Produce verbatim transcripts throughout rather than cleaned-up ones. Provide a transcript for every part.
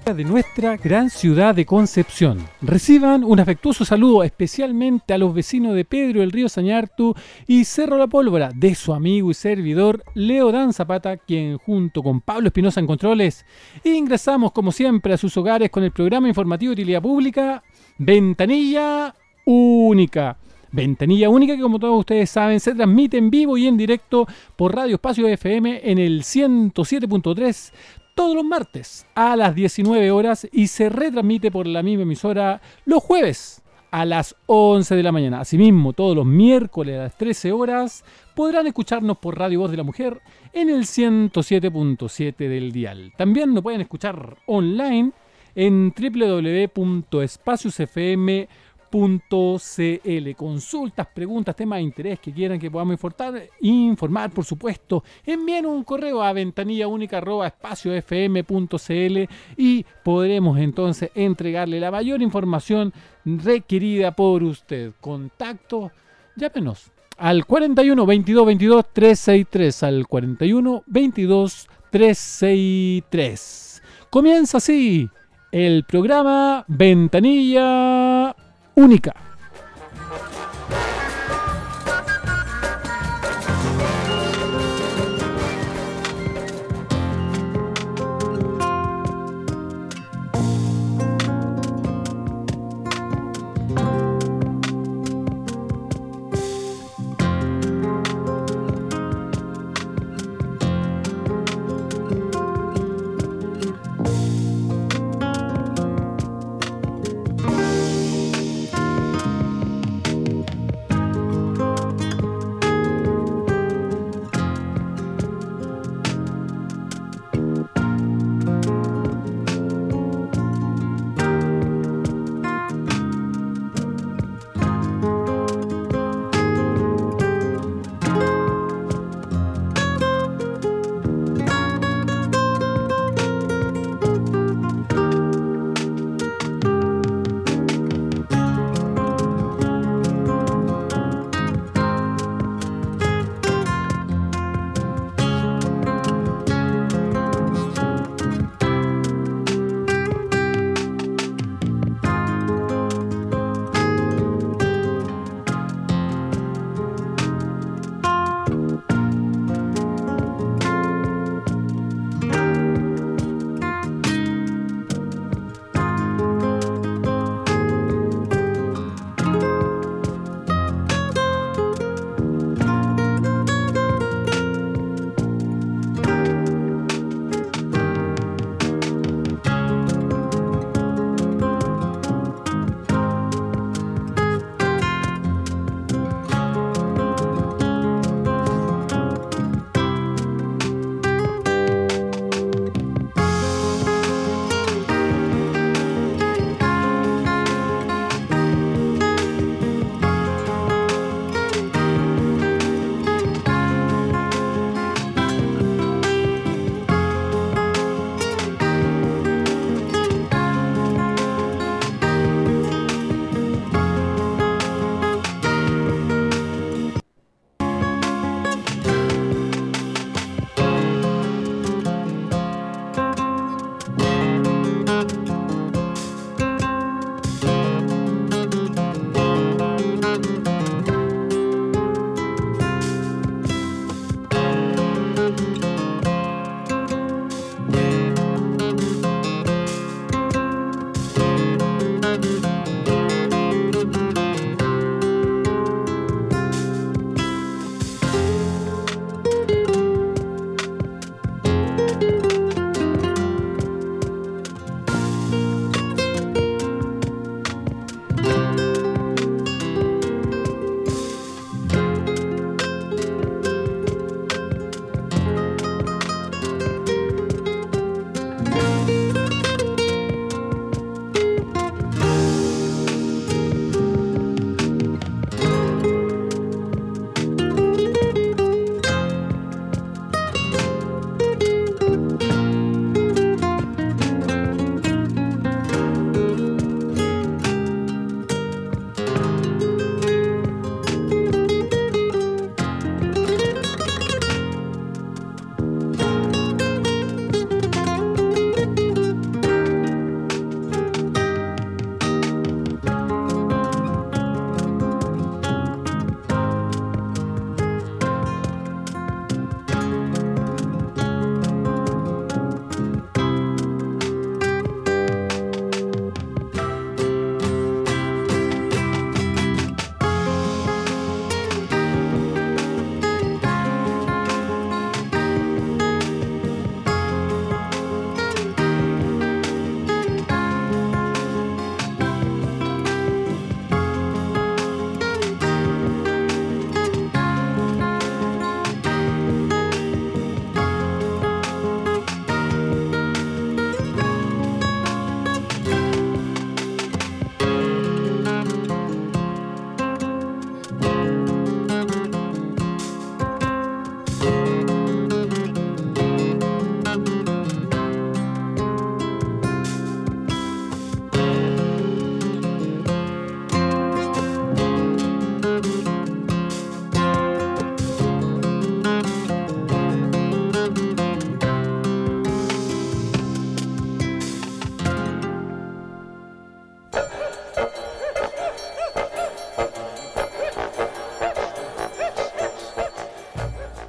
de nuestra gran ciudad de Concepción. Reciban un afectuoso saludo especialmente a los vecinos de Pedro del Río Sañartu y Cerro La Pólvora de su amigo y servidor Leo Dan Zapata, quien junto con Pablo Espinosa en Controles ingresamos como siempre a sus hogares con el programa informativo de utilidad pública Ventanilla Única. Ventanilla Única que, como todos ustedes saben, se transmite en vivo y en directo por Radio Espacio F M en el ciento siete punto tres todos los martes a las diecinueve horas y se retransmite por la misma emisora los jueves a las once de la mañana. Asimismo, todos los miércoles a las trece horas podrán escucharnos por Radio Voz de la Mujer en el ciento siete punto siete del dial. También nos pueden escuchar online en doble u doble u doble u punto espacios f m punto c l. Consultas, preguntas, temas de interés que quieran que podamos informar, informar por supuesto, envíen un correo a ventanillaunica arroba espacio f m punto c l y podremos entonces entregarle la mayor información requerida por usted. Contacto, llámenos al cuarenta y uno, veintidós, veintidós, trescientos sesenta y tres, al cuarenta y uno, veintidós, trescientos sesenta y tres. Comienza así el programa Ventanilla Única.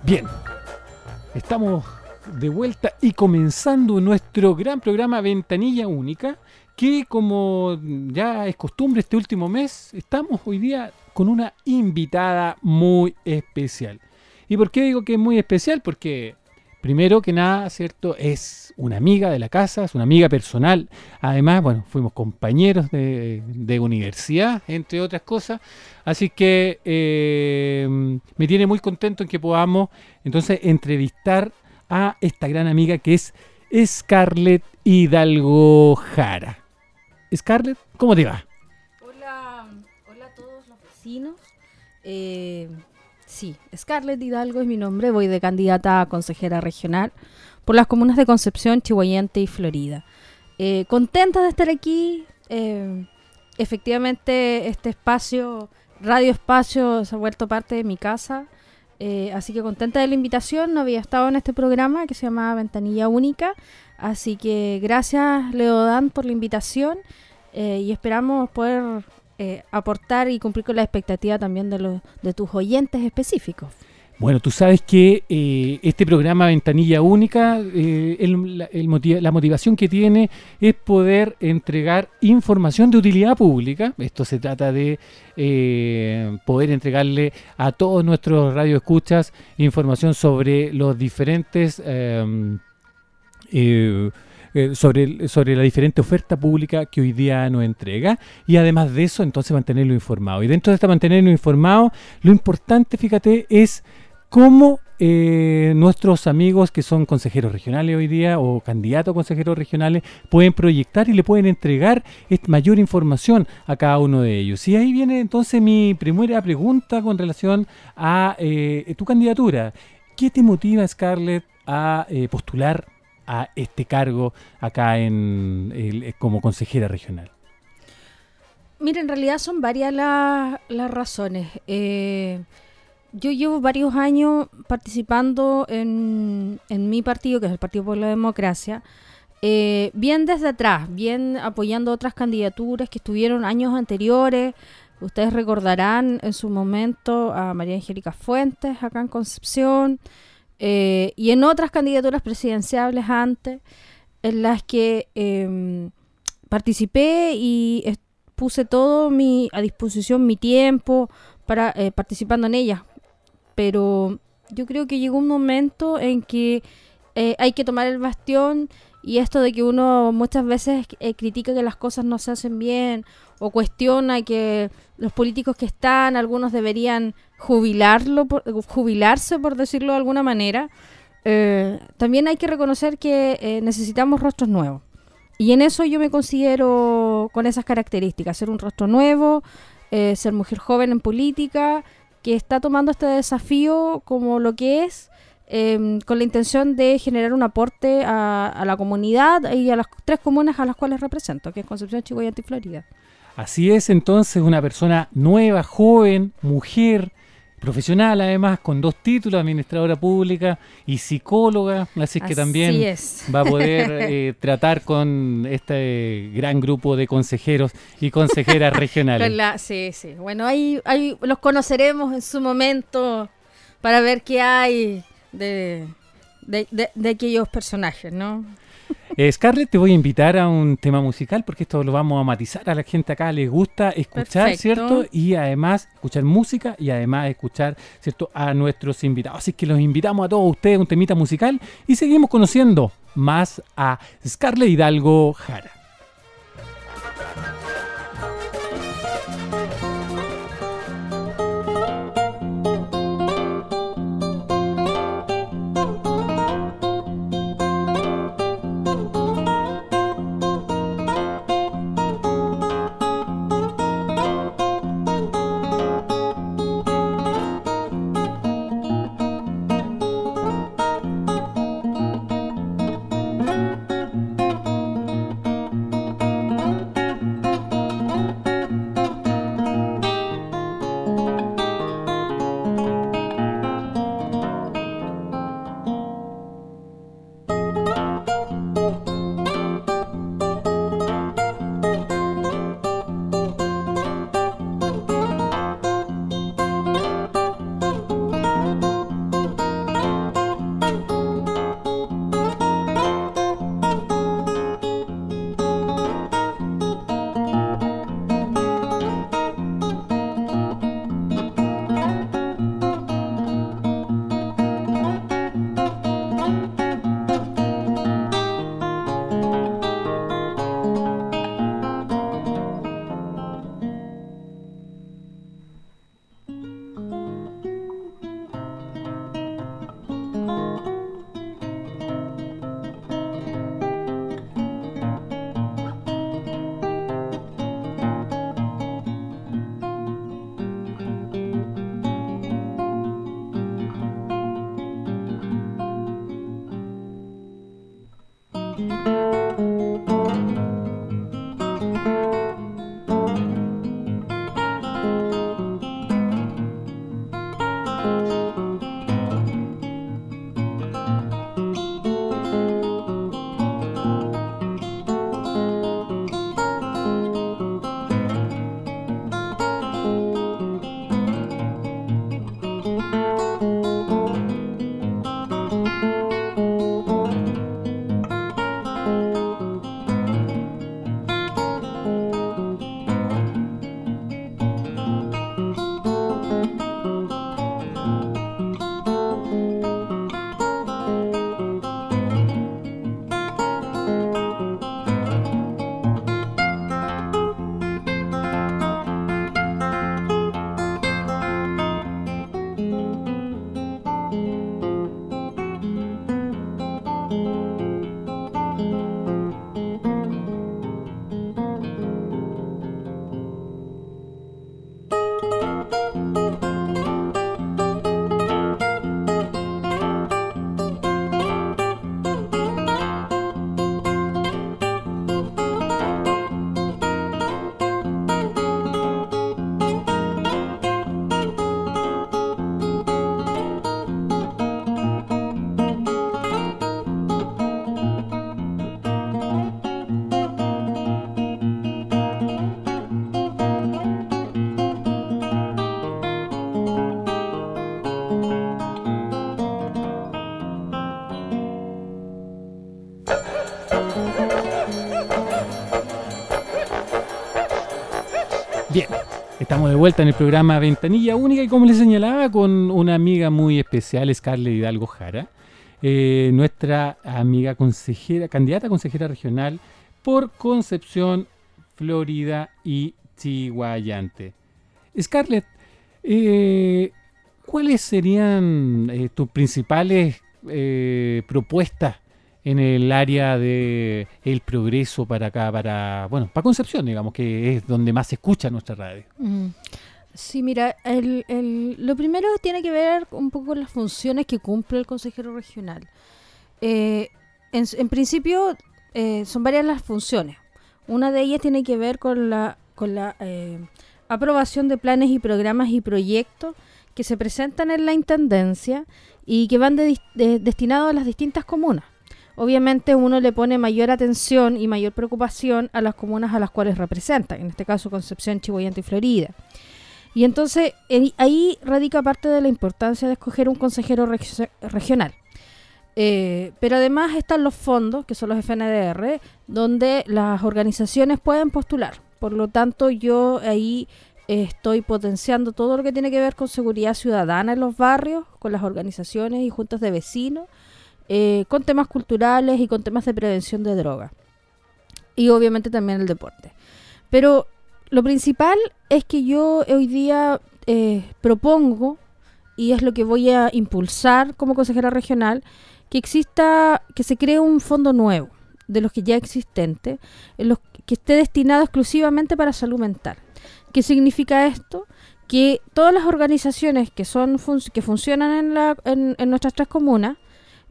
Bien, estamos de vuelta y comenzando nuestro gran programa Ventanilla Única, que como ya es costumbre este último mes, estamos hoy día con una invitada muy especial. ¿Y por qué digo que es muy especial? Porque primero que nada, ¿cierto? Es una amiga de la casa, es una amiga personal. Además, bueno, fuimos compañeros de, de universidad, entre otras cosas. Así que eh, me tiene muy contento en que podamos entonces entrevistar a esta gran amiga que es Scarlett Hidalgo Jara. Scarlett, ¿cómo te va? Hola, hola a todos los vecinos. Eh, sí, Scarlett Hidalgo es mi nombre. Voy de candidata a consejera regional por las comunas de Concepción, Chihuayante y Florida. Eh, contenta de estar aquí. Eh, efectivamente, este espacio, Radio Espacio, se ha vuelto parte de mi casa. Eh, así que contenta de la invitación. No había estado en este programa que se llama Ventanilla Única. Así que gracias, Leodán, por la invitación. Eh, y esperamos poder eh, aportar y cumplir con la expectativa también de, los, de tus oyentes específicos. Bueno, tú sabes que eh, este programa Ventanilla Única, eh, el, la, el motiva, la motivación que tiene es poder entregar información de utilidad pública. Esto se trata de eh, poder entregarle a todos nuestros radioescuchas información sobre los diferentes... Eh, eh, eh, sobre, sobre la diferente oferta pública que hoy día nos entrega, y además de eso, entonces mantenerlo informado. Y dentro de esta mantenerlo informado, lo importante, fíjate, es cómo eh, nuestros amigos que son consejeros regionales hoy día o candidatos a consejeros regionales pueden proyectar y le pueden entregar mayor información a cada uno de ellos. Y ahí viene entonces mi primera pregunta con relación a eh, tu candidatura. ¿Qué te motiva, Scarlett, a eh, postular a este cargo acá en el, como consejera regional? Mira, en realidad son varias la, las razones. Eh, yo llevo varios años participando en, en mi partido, que es el Partido por la Democracia, eh, bien desde atrás, bien apoyando otras candidaturas que estuvieron años anteriores. Ustedes recordarán en su momento a María Angélica Fuentes, acá en Concepción, Eh, y en otras candidaturas presidenciables antes, en las que eh, participé y est- puse todo mi, a disposición mi tiempo para eh, participando en ellas. Pero yo creo que llegó un momento en que eh, hay que tomar el bastión, y esto de que uno muchas veces eh, critica que las cosas no se hacen bien o cuestiona que los políticos que están, algunos deberían jubilarlo, por, jubilarse, por decirlo de alguna manera. Eh, también hay que reconocer que eh, necesitamos rostros nuevos. Y en eso yo me considero con esas características: ser un rostro nuevo, eh, ser mujer joven en política, que está tomando este desafío como lo que es, eh, con la intención de generar un aporte a, a la comunidad y a las tres comunas a las cuales represento, que es Concepción, Chihuayante y Florida. Así es, entonces, una persona nueva, joven, mujer, profesional además, con dos títulos, administradora pública y psicóloga, así, así que también es. va a poder eh, tratar con este gran grupo de consejeros y consejeras regionales. La, sí, sí. Bueno, ahí, ahí los conoceremos en su momento para ver qué hay de, de, de, de aquellos personajes, ¿no? Eh, Scarlett, te voy a invitar a un tema musical, porque esto lo vamos a matizar. A la gente acá les gusta escuchar, perfecto, ¿cierto? Y además escuchar música y además escuchar, ¿cierto?, a nuestros invitados. Así que los invitamos a todos ustedes a un temita musical y seguimos conociendo más a Scarlett Hidalgo Jara. Bien, estamos de vuelta en el programa Ventanilla Única y como les señalaba con una amiga muy especial, Scarlett Hidalgo Jara, eh, nuestra amiga consejera, candidata a consejera regional por Concepción, Florida y Chiguayante. Scarlett, eh, ¿cuáles serían eh, tus principales eh, propuestas en el área de el progreso para acá, para bueno, para Concepción, digamos, que es donde más se escucha nuestra radio? Mm. Sí, mira, el, el, lo primero tiene que ver un poco con las funciones que cumple el consejero regional. Eh, en, en principio, eh, son varias las funciones. Una de ellas tiene que ver con la, con la eh, aprobación de planes y programas y proyectos que se presentan en la Intendencia y que van de, de, destinados a las distintas comunas. Obviamente uno le pone mayor atención y mayor preocupación a las comunas a las cuales representa, en este caso Concepción, Chiguayante y Florida. Y entonces eh, ahí radica parte de la importancia de escoger un consejero reg- regional. Eh, pero además están los fondos, que son los F N D R, donde las organizaciones pueden postular. Por lo tanto, yo ahí eh, estoy potenciando todo lo que tiene que ver con seguridad ciudadana en los barrios, con las organizaciones y juntas de vecinos, Eh, con temas culturales y con temas de prevención de droga. Y obviamente también el deporte. Pero lo principal es que yo hoy día eh, propongo, y es lo que voy a impulsar como consejera regional, que exista, que se cree un fondo nuevo de los que ya existentes, en los que esté destinado exclusivamente para salud mental. ¿Qué significa esto? Que todas las organizaciones que son fun- que funcionan en, la, en, en nuestras tres comunas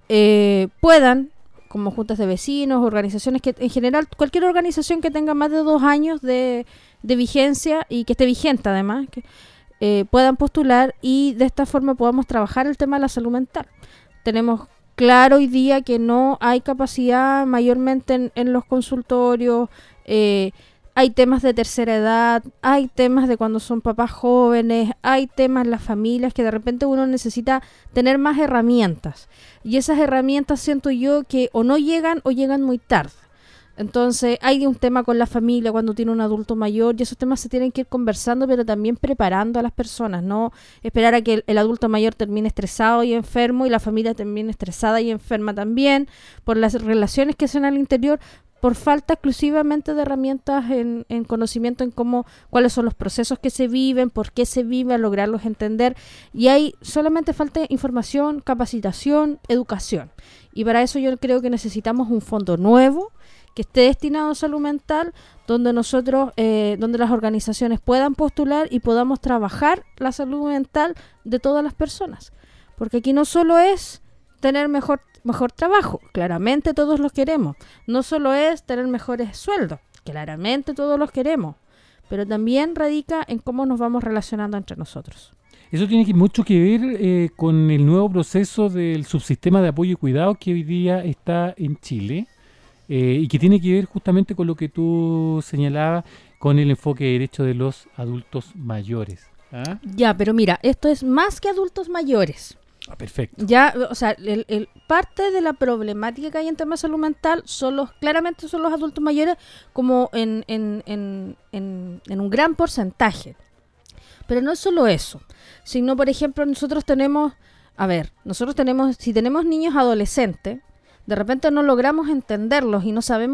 Eh, puedan, como juntas de vecinos, organizaciones que en general, cualquier organización que tenga más de dos años de, de vigencia y que esté vigente además, que eh, puedan postular y de esta forma podamos trabajar el tema de la salud mental. Tenemos claro hoy día que no hay capacidad mayormente en, en los consultorios, eh, hay temas de tercera edad, hay temas de cuando son papás jóvenes, hay temas en las familias que de repente uno necesita tener más herramientas. Y esas herramientas siento yo que o no llegan o llegan muy tarde. Entonces hay un tema con la familia cuando tiene un adulto mayor y esos temas se tienen que ir conversando, pero también preparando a las personas, no esperar a que el, el adulto mayor termine estresado y enfermo y la familia termine estresada y enferma también por las relaciones que son al interior, por falta exclusivamente de herramientas en, en conocimiento en cómo, cuáles son los procesos que se viven, por qué se viven, lograrlos entender. Y hay solamente falta información, capacitación, educación. Y para eso yo creo que necesitamos un fondo nuevo que esté destinado a salud mental, donde nosotros, eh, donde las organizaciones puedan postular y podamos trabajar la salud mental de todas las personas. Porque aquí no solo es tener mejor mejor trabajo, claramente todos los queremos. No solo es tener mejores sueldos, claramente todos los queremos, pero también radica en cómo nos vamos relacionando entre nosotros. Eso tiene que, mucho que ver eh, con el nuevo proceso del subsistema de apoyo y cuidado que hoy día está en Chile eh, y que tiene que ver justamente con lo que tú señalabas, con el enfoque de derechos de los adultos mayores. ¿Ah? Ya, pero mira, esto es más que adultos mayores. Ah, perfecto. Ya, o sea, el, el, parte de la problemática que hay en temas de salud mental son los, claramente son los adultos mayores como en, en, en, en, en un gran porcentaje. Pero no es solo eso, sino, por ejemplo, nosotros tenemos, a ver, nosotros tenemos, si tenemos niños adolescentes, de repente no logramos entenderlos y no sabemos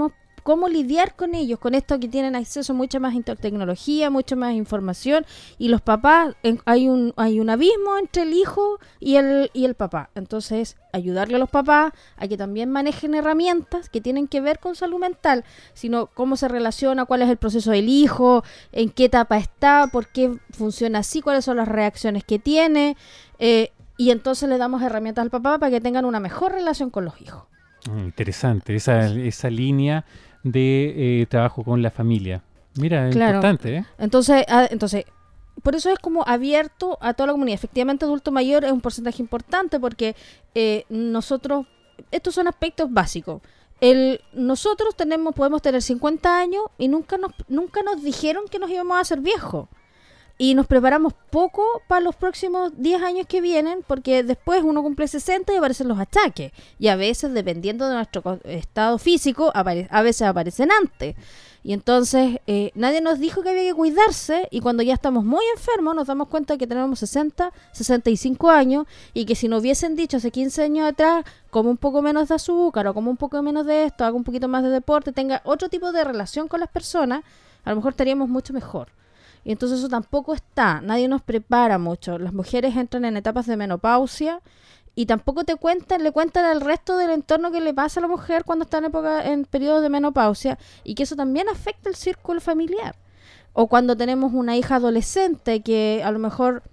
cómo lidiar con ellos, con esto que tienen acceso a mucha más tecnología, mucha más información, y los papás, en, hay un hay un abismo entre el hijo y el y el papá. Entonces, ayudarle a los papás a que también manejen herramientas que tienen que ver con salud mental, sino cómo se relaciona, cuál es el proceso del hijo, en qué etapa está, por qué funciona así, cuáles son las reacciones que tiene, eh, y entonces le damos herramientas al papá para que tengan una mejor relación con los hijos. Interesante, esa, esa línea de eh, trabajo con la familia. Mira, es Claro. importante, ¿eh? Entonces, a- entonces, por eso es como abierto a toda la comunidad. Efectivamente, adulto mayor es un porcentaje importante porque eh, nosotros, estos son aspectos básicos. El, nosotros tenemos, podemos tener cincuenta años y nunca nos, nunca nos dijeron que nos íbamos a hacer viejos. Y nos preparamos poco para los próximos diez años que vienen, porque después uno cumple sesenta y aparecen los achaques. Y a veces, dependiendo de nuestro co- estado físico, apare- a veces aparecen antes. Y entonces eh, nadie nos dijo que había que cuidarse, y cuando ya estamos muy enfermos nos damos cuenta que tenemos sesenta, sesenta y cinco años, y que si nos hubiesen dicho hace quince años atrás, come un poco menos de azúcar o come un poco menos de esto, haga un poquito más de deporte, tenga otro tipo de relación con las personas, a lo mejor estaríamos mucho mejor. Y entonces eso tampoco está, nadie nos prepara mucho. Las mujeres entran en etapas de menopausia y tampoco te cuentan, le cuentan al resto del entorno que le pasa a la mujer cuando está en época, en periodo de menopausia, y que eso también afecta el círculo familiar. O cuando tenemos una hija adolescente que a lo mejor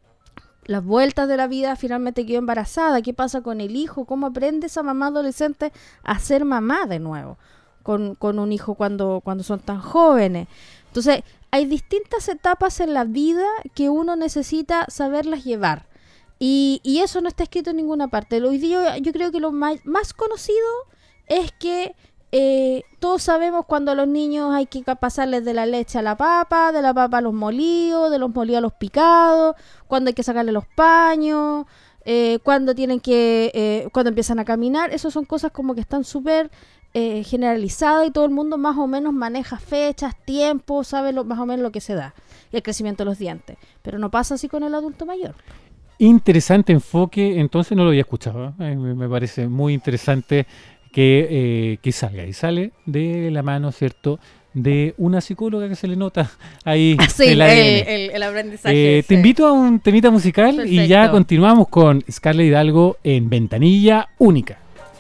las vueltas de la vida finalmente quedó embarazada, ¿qué pasa con el hijo? ¿Cómo aprende esa mamá adolescente a ser mamá de nuevo con, con un hijo cuando, cuando son tan jóvenes? Entonces, hay distintas etapas en la vida que uno necesita saberlas llevar. Y, y eso no está escrito en ninguna parte. Hoy día yo, yo creo que lo más, más conocido es que eh, todos sabemos cuando a los niños hay que pasarles de la leche a la papa, de la papa a los molidos, de los molidos a los picados, cuando hay que sacarle los paños, eh, cuando tienen que, eh, cuando empiezan a caminar. Esas son cosas como que están súper eh, generalizadas y todo el mundo más o menos maneja fechas, tiempos, sabe lo, más o menos lo que se da. Y el crecimiento de los dientes. Pero no pasa así con el adulto mayor. Interesante enfoque, entonces no lo había escuchado, ¿eh? me, me parece muy interesante que, eh, que salga y sale de la mano, ¿cierto?, de una psicóloga que se le nota ahí Sí, el A D N. el, el, el aprendizaje. Eh, te invito a un temita musical. Perfecto. Y ya continuamos con Scarlett Hidalgo en Ventanilla Única.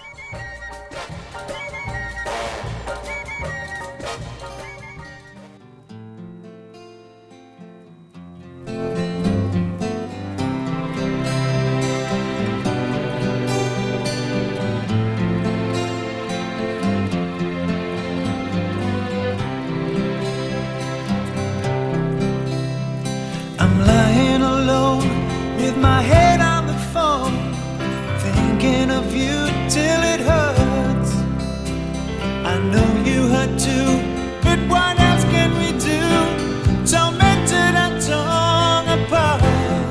I'm lying alone with my head on the phone, thinking of you till it hurts. I know you hurt too, but what else can we do? Tormented and torn apart.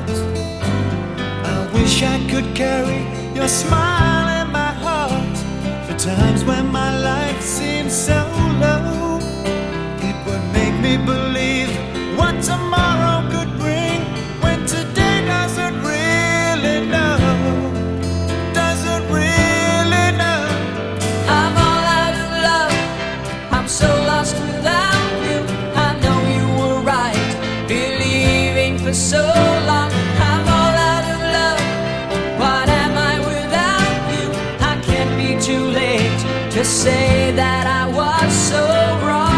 I wish I could carry your smile in my heart for times when my life seems so low. It would make me believe what tomorrow could bring, when today doesn't really know, doesn't really know. I'm all out of love, I'm so lost without you. I know you were right, believing for so long. I'm all out of love, what am I without you? I can't be too late to say that I was so wrong.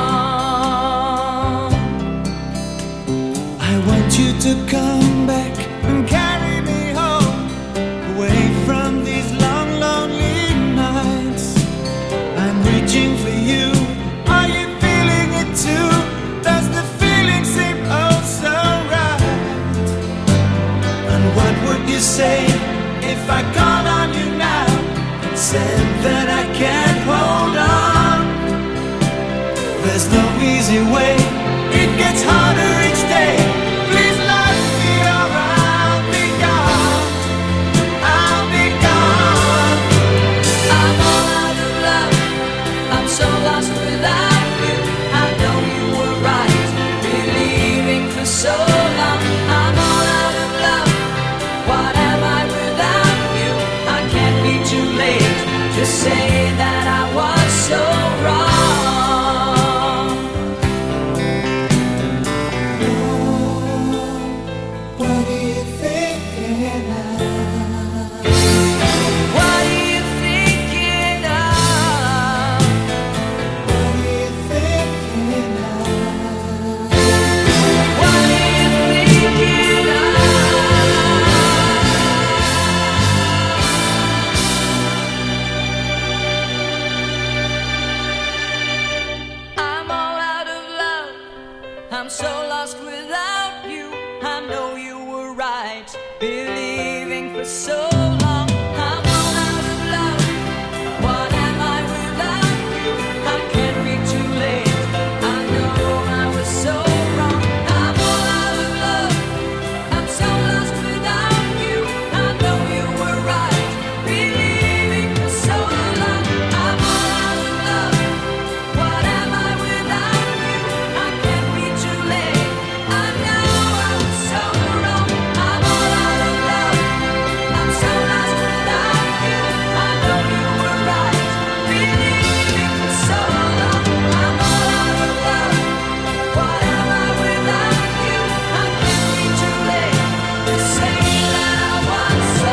I want you to come back and carry me home, away from these long, lonely nights. I'm reaching for you, are you feeling it too? Does the feeling seem oh so right? And what would you say if I called on you now, said that I can't hold on? There's no easy way, it gets harder each day. Please let me or I'll be gone, I'll be gone. I'm all out of love, I'm so lost without you. I know you were right, believing for so long. I'm all out of love, what am I without you? I can't be too late to say that I was so wrong. right, believing for so long. I'm all out of love. What am I without you? I can't be too late. I know I was so wrong. I'm all out of love. I'm so lost without you. I know you were right, believing for so long. I'm all out of love. What am I without you? I can't be too late. I know I was so wrong. I'm all out of love. I'm so lost without you. I know you were right, believing for so long. I'm all out of love. What am I without you? I can't be too late to say that I was so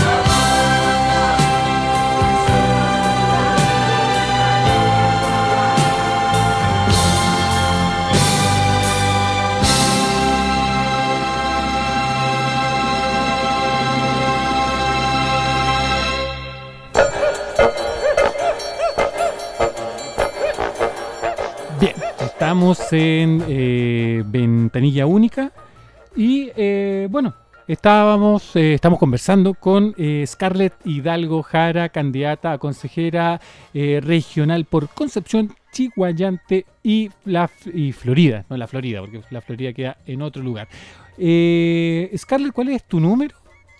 Bien, estamos en eh, Ventanilla Única y eh, bueno, estábamos, eh, estamos conversando con eh, Scarlett Hidalgo Jara, candidata a consejera eh, regional por Concepción, Chiguayante y, la, y Florida, no la Florida, porque la Florida queda en otro lugar. Eh, Scarlett, ¿cuál es tu número?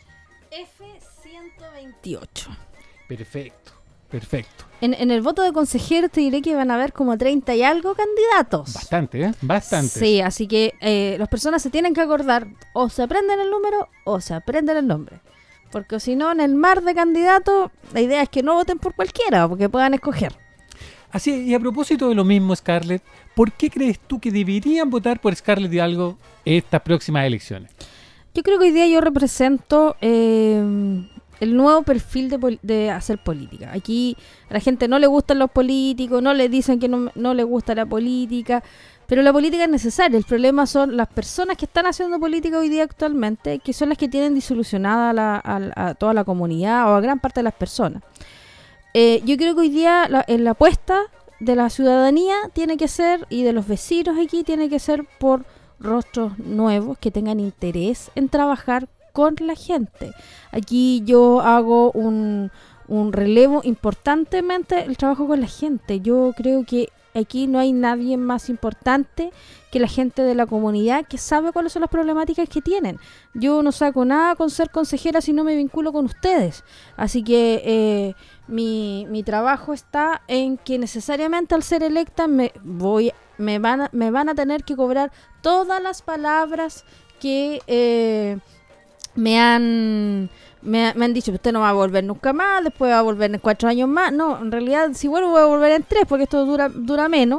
F ciento veintiocho. Perfecto, perfecto. En, en el voto de consejero te diré que van a haber como treinta y algo candidatos. Bastante, ¿eh? Bastante. Sí, así que eh, las personas se tienen que acordar, o se aprenden el número o se aprenden el nombre. Porque si no, en el mar de candidatos, la idea es que no voten por cualquiera, porque puedan escoger. Así, y a propósito de lo mismo, Scarlett, ¿por qué crees tú que deberían votar por Scarlett Hidalgo estas próximas elecciones? Yo creo que hoy día yo represento eh, el nuevo perfil de, pol- de hacer política. Aquí a la gente no le gustan los políticos, no le dicen que no, no le gusta la política, pero la política es necesaria. El problema son las personas que están haciendo política hoy día actualmente, que son las que tienen disolucionada a, la, a, a toda la comunidad o a gran parte de las personas. Eh, yo creo que hoy día la, en la apuesta de la ciudadanía tiene que ser, y de los vecinos aquí, tiene que ser por rostros nuevos que tengan interés en trabajar con la gente. Aquí yo hago un, un relevo importantemente el trabajo con la gente. Yo creo que aquí no hay nadie más importante que la gente de la comunidad que sabe cuáles son las problemáticas que tienen. Yo no saco nada con ser consejera si no me vinculo con ustedes. Así que eh, mi, mi trabajo está en que necesariamente al ser electa me voy me van a, me van a tener que cobrar todas las palabras que eh, me han me, me han dicho, usted no va a volver nunca más, después va a volver en cuatro años más. No, en realidad si vuelvo voy a volver en tres, porque esto dura dura menos.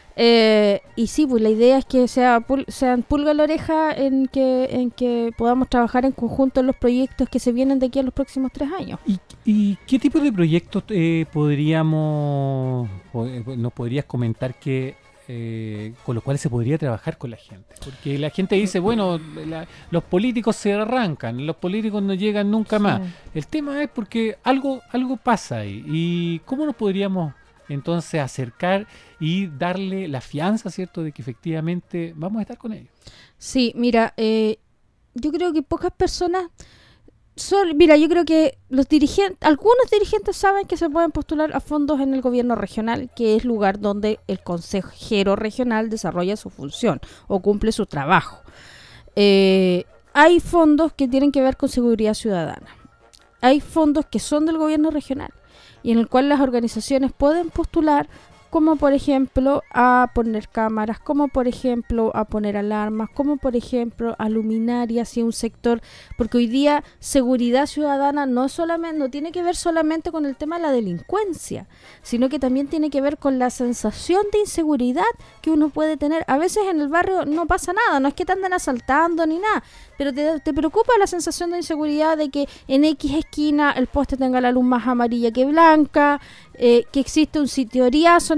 Eh, y sí, pues la idea es que sea pul- sean pulga en la oreja en que en que podamos trabajar en conjunto en los proyectos que se vienen de aquí a los próximos tres años. ¿Y, y qué tipo de proyectos eh, podríamos, o, eh, nos podrías comentar que eh, con los cuales se podría trabajar con la gente? Porque la gente dice, bueno, la- los políticos se arrancan, los políticos no llegan nunca más. Sí. El tema es porque algo, algo pasa ahí. ¿Y cómo nos podríamos entonces acercar y darle la fianza, ¿cierto?, de que efectivamente vamos a estar con ellos? Sí, mira, eh, yo creo que pocas personas son, mira, yo creo que los dirigentes, algunos dirigentes saben que se pueden postular a fondos en el gobierno regional, que es lugar donde el consejero regional desarrolla su función o cumple su trabajo. Eh, hay fondos que tienen que ver con seguridad ciudadana. Hay fondos que son del gobierno regional y en el cual las organizaciones pueden postular, como por ejemplo a poner cámaras, como por ejemplo a poner alarmas, como por ejemplo a luminarias y un sector, porque hoy día seguridad ciudadana no solamente no tiene que ver solamente con el tema de la delincuencia, sino que también tiene que ver con la sensación de inseguridad que uno puede tener. A veces en el barrio no pasa nada, no es que te anden asaltando ni nada, pero te, te preocupa la sensación de inseguridad de que en X esquina el poste tenga la luz más amarilla que blanca, eh, que existe un sitioriazo en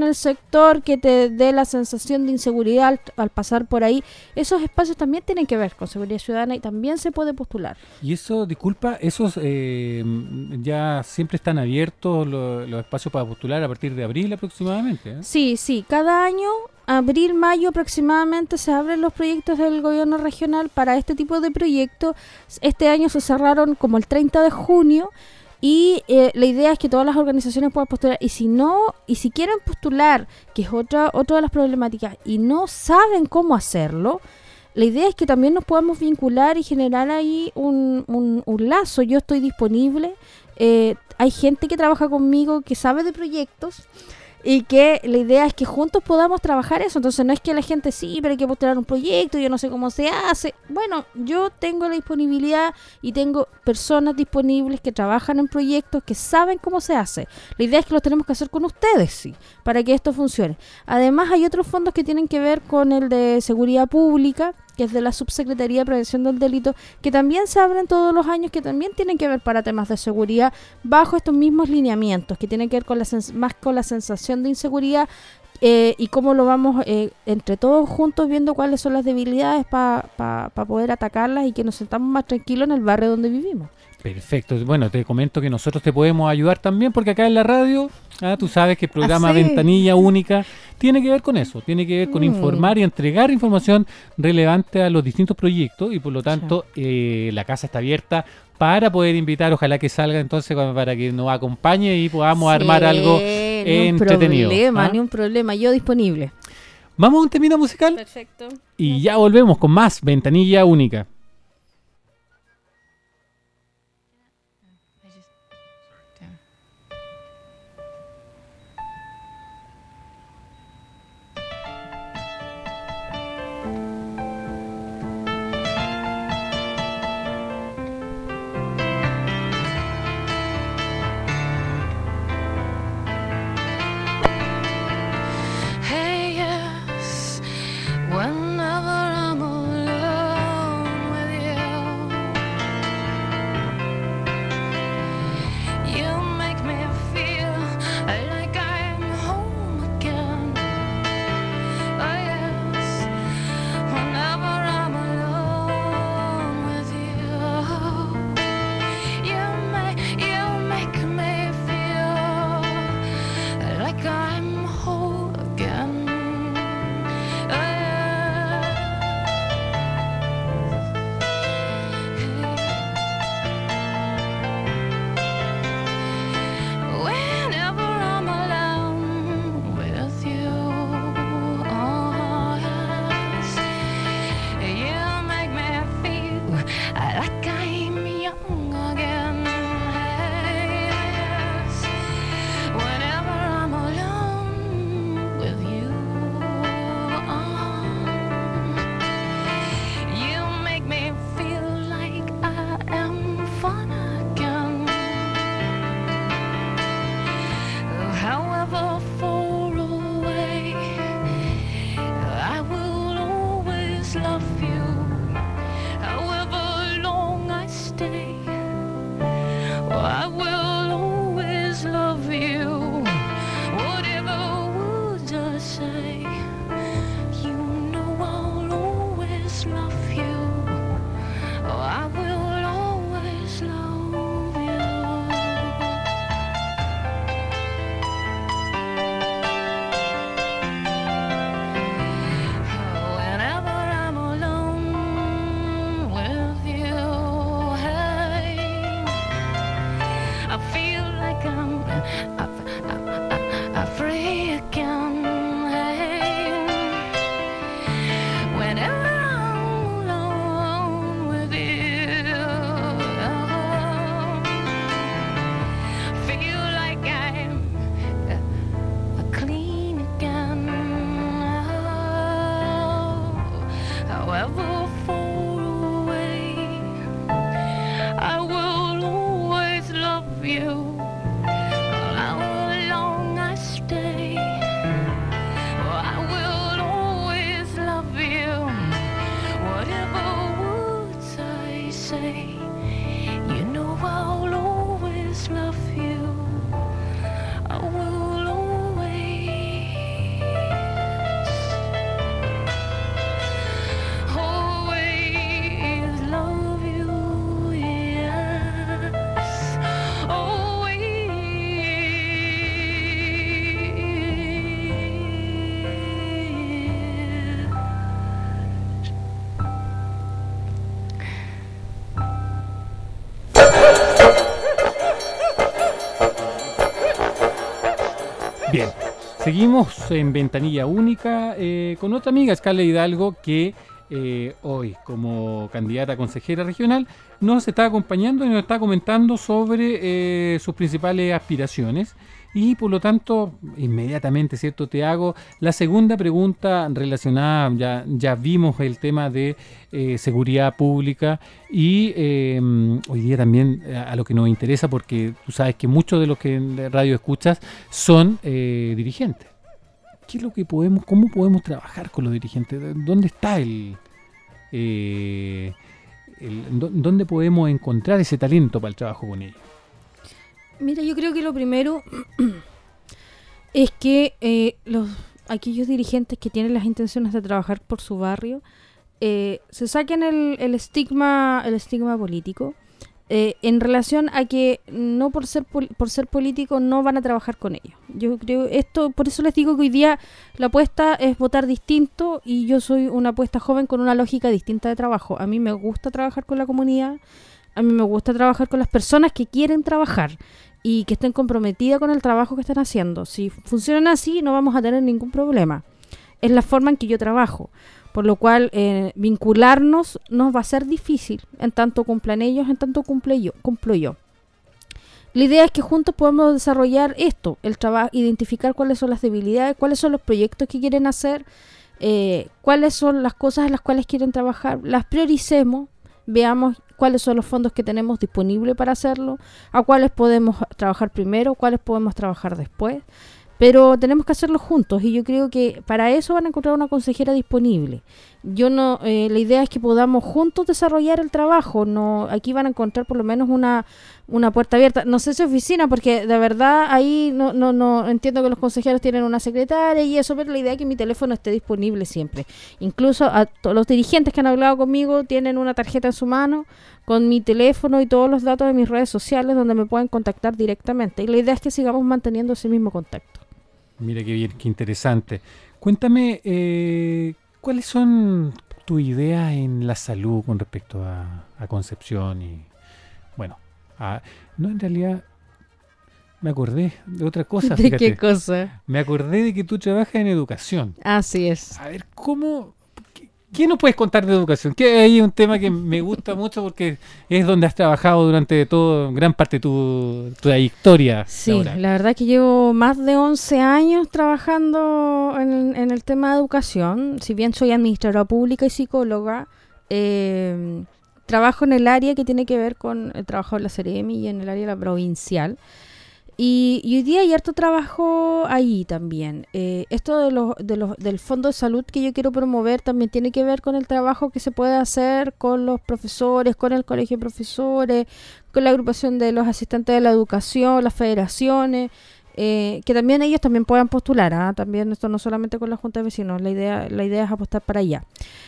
en el sector que te dé la sensación de inseguridad al, al pasar por ahí. Esos espacios también tienen que ver con seguridad ciudadana y también se puede postular. Y eso, disculpa, esos eh, ya siempre están abiertos lo- los espacios para postular a partir de abril aproximadamente, ¿eh? Sí, sí, cada año, abril, mayo aproximadamente, se abren los proyectos del gobierno regional para este tipo de proyectos. Este año se cerraron como el treinta de junio y eh, la idea es que todas las organizaciones puedan postular, y si no, y si quieren postular, que es otra, otra de las problemáticas, y no saben cómo hacerlo, la idea es que también nos podamos vincular y generar ahí un, un, un lazo. Yo estoy disponible, eh, hay gente que trabaja conmigo que sabe de proyectos y que la idea es que juntos podamos trabajar eso. Entonces no es que la gente, sí, pero hay que postular un proyecto, yo no sé cómo se hace. Bueno, yo tengo la disponibilidad y tengo personas disponibles que trabajan en proyectos, que saben cómo se hace. La idea es que lo tenemos que hacer con ustedes, sí, para que esto funcione. Además hay otros fondos que tienen que ver con el de seguridad pública, que es de la Subsecretaría de Prevención del Delito, que también se abren todos los años, que también tienen que ver para temas de seguridad, bajo estos mismos lineamientos, que tienen que ver con la sens- más con la sensación de inseguridad, eh, y cómo lo vamos eh, entre todos juntos viendo cuáles son las debilidades para pa, pa poder atacarlas y que nos sentamos más tranquilos en el barrio donde vivimos. Perfecto. Bueno, te comento que nosotros te podemos ayudar también, porque acá en la radio, ah, tú sabes que el programa Ah, sí. Ventanilla Única tiene que ver con eso, tiene que ver con Mm. informar y entregar información relevante a los distintos proyectos, y por lo tanto eh, la casa está abierta para poder invitar, ojalá que salga entonces como para que nos acompañe y podamos Sí, armar algo ni un entretenido. problema, ¿ah? ni un problema, yo disponible. Vamos a un temita musical Perfecto. y ya volvemos con más Ventanilla Única. Hey, yes, whenever I'm alone with you, you make me feel like I'm home again. Oh, yes, whenever I'm alone with you, you make, you make me feel like I'm whole again. Oh, yeah. Whenever I'm alone with you, oh, yes, you make me feel like I'm young again. Yes. Whenever I'm alone with you, oh, you make me feel like I am fun again. However far away, I will always love you. However long I stay, I will always love you. Whatever words I say, you know I'll always love you. Oh, I will always love you. Whenever I'm alone with you, hey, I feel like I'm I, I, I, I free again. Hey, whenever I'm alone with you, feel like I'm uh, clean again. However far away, I will always love you. How long I stay, I will always love you. Whatever words I say, you know I'll always love you. I will always Seguimos en Ventanilla Única eh, con otra amiga, Scarlett Hidalgo, que eh, hoy, como candidata a consejera regional, nos está acompañando y nos está comentando sobre eh, sus principales aspiraciones. Y por lo tanto, inmediatamente, ¿cierto? Te hago la segunda pregunta relacionada, ya, ya vimos el tema de eh, seguridad pública y eh, hoy día también a, a lo que nos interesa, porque tú sabes que muchos de los que en radio escuchas son eh, dirigentes. ¿Qué es lo que podemos, cómo podemos trabajar con los dirigentes? ¿Dónde está el, eh, el dónde podemos encontrar ese talento para el trabajo con ellos? Mira, yo creo que lo primero es que eh, los aquellos dirigentes que tienen las intenciones de trabajar por su barrio eh, se saquen el, el estigma el estigma político eh, en relación a que no por ser pol- por ser político no van a trabajar con ellos. Yo creo esto, por eso les digo que hoy día la apuesta es votar distinto, y yo soy una apuesta joven con una lógica distinta de trabajo. A mí me gusta trabajar con la comunidad, a mí me gusta trabajar con las personas que quieren trabajar y que estén comprometidas con el trabajo que están haciendo. Si funcionan así, no vamos a tener ningún problema. Es la forma en que yo trabajo, por lo cual eh, vincularnos nos va a ser difícil, en tanto cumplan ellos, en tanto cumple yo, cumplo yo. La idea es que juntos podemos desarrollar esto, el trabajo, identificar cuáles son las debilidades, cuáles son los proyectos que quieren hacer, eh, cuáles son las cosas en las cuales quieren trabajar, las prioricemos, veamos cuáles son los fondos que tenemos disponibles para hacerlo, a cuáles podemos trabajar primero, cuáles podemos trabajar después, pero tenemos que hacerlo juntos, y yo creo que para eso van a encontrar una consejera disponible. Yo no, eh, la idea es que podamos juntos desarrollar el trabajo. No, aquí van a encontrar por lo menos una una puerta abierta. No sé si oficina, porque de verdad ahí no no no entiendo que los consejeros tienen una secretaria y eso, pero la idea es que mi teléfono esté disponible siempre. Incluso a todos los dirigentes que han hablado conmigo tienen una tarjeta en su mano con mi teléfono y todos los datos de mis redes sociales donde me pueden contactar directamente. Y la idea es que sigamos manteniendo ese mismo contacto. Mira qué bien, qué interesante. Cuéntame, eh, ¿cuáles son tus ideas en la salud con respecto a, a Concepción? Y bueno, a, no, en realidad me acordé de otra cosa. ¿De fíjate. qué cosa? Me acordé de que tú trabajas en educación. Así es. A ver, ¿cómo? ¿Qué, qué nos puedes contar de educación? Que hay un tema que me gusta mucho porque es donde has trabajado durante todo, gran parte de tu, tu trayectoria. Sí, laboral. la verdad que llevo más de once años trabajando en, en el tema de educación. Si bien soy administradora pública y psicóloga, eh, trabajo en el área que tiene que ver con el trabajo de la Seremi y en el área de la provincial. Y, y hoy día hay harto trabajo ahí también. Eh, esto de los, de los, del fondo de salud que yo quiero promover también tiene que ver con el trabajo que se puede hacer con los profesores, con el colegio de profesores, con la agrupación de los asistentes de la educación, las federaciones, eh, que también ellos también puedan postular. ¿eh? También esto no solamente con la Junta de Vecinos, la idea, la idea es apostar para allá.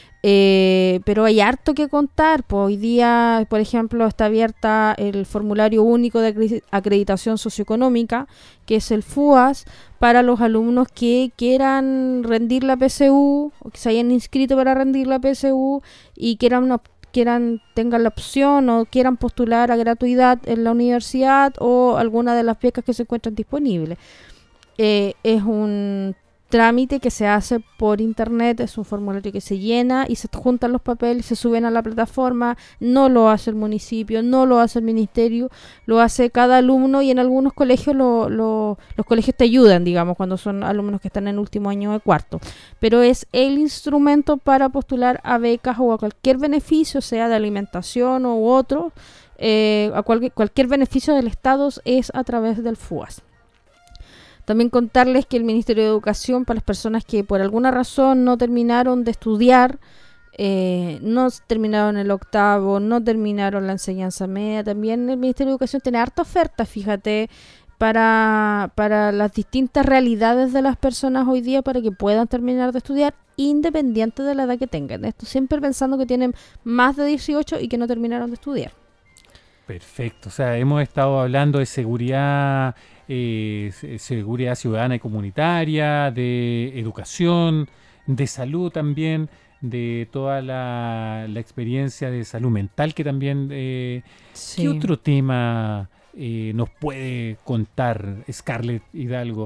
Eh, pero hay harto que contar. Pues hoy día, por ejemplo, está abierta el formulario único de acreditación socioeconómica, que es el FUAS, para los alumnos que quieran rendir la P S U o que se hayan inscrito para rendir la P S U y quieran, no, quieran tengan la opción o quieran postular a gratuidad en la universidad o alguna de las becas que se encuentran disponibles. Eh, es un trámite que se hace por internet, es un formulario que se llena y se juntan los papeles, se suben a la plataforma. No lo hace el municipio, no lo hace el ministerio, lo hace cada alumno, y en algunos colegios lo, lo, los colegios te ayudan, digamos, cuando son alumnos que están en último año de cuarto, pero es el instrumento para postular a becas o a cualquier beneficio, sea de alimentación u otro, eh, a cual, cualquier beneficio del Estado es a través del FUAS. También contarles que el Ministerio de Educación, para las personas que por alguna razón no terminaron de estudiar, eh, no terminaron el octavo, no terminaron la enseñanza media, también el Ministerio de Educación tiene harta oferta, fíjate, para, para las distintas realidades de las personas hoy día para que puedan terminar de estudiar independiente de la edad que tengan. Esto siempre pensando que tienen más de dieciocho y que no terminaron de estudiar. Perfecto, o sea, hemos estado hablando de seguridad, eh, seguridad ciudadana y comunitaria, de educación, de salud también, de toda la, la experiencia de salud mental que también... Eh, Sí. ¿Qué otro tema eh, nos puede contar Scarlett Hidalgo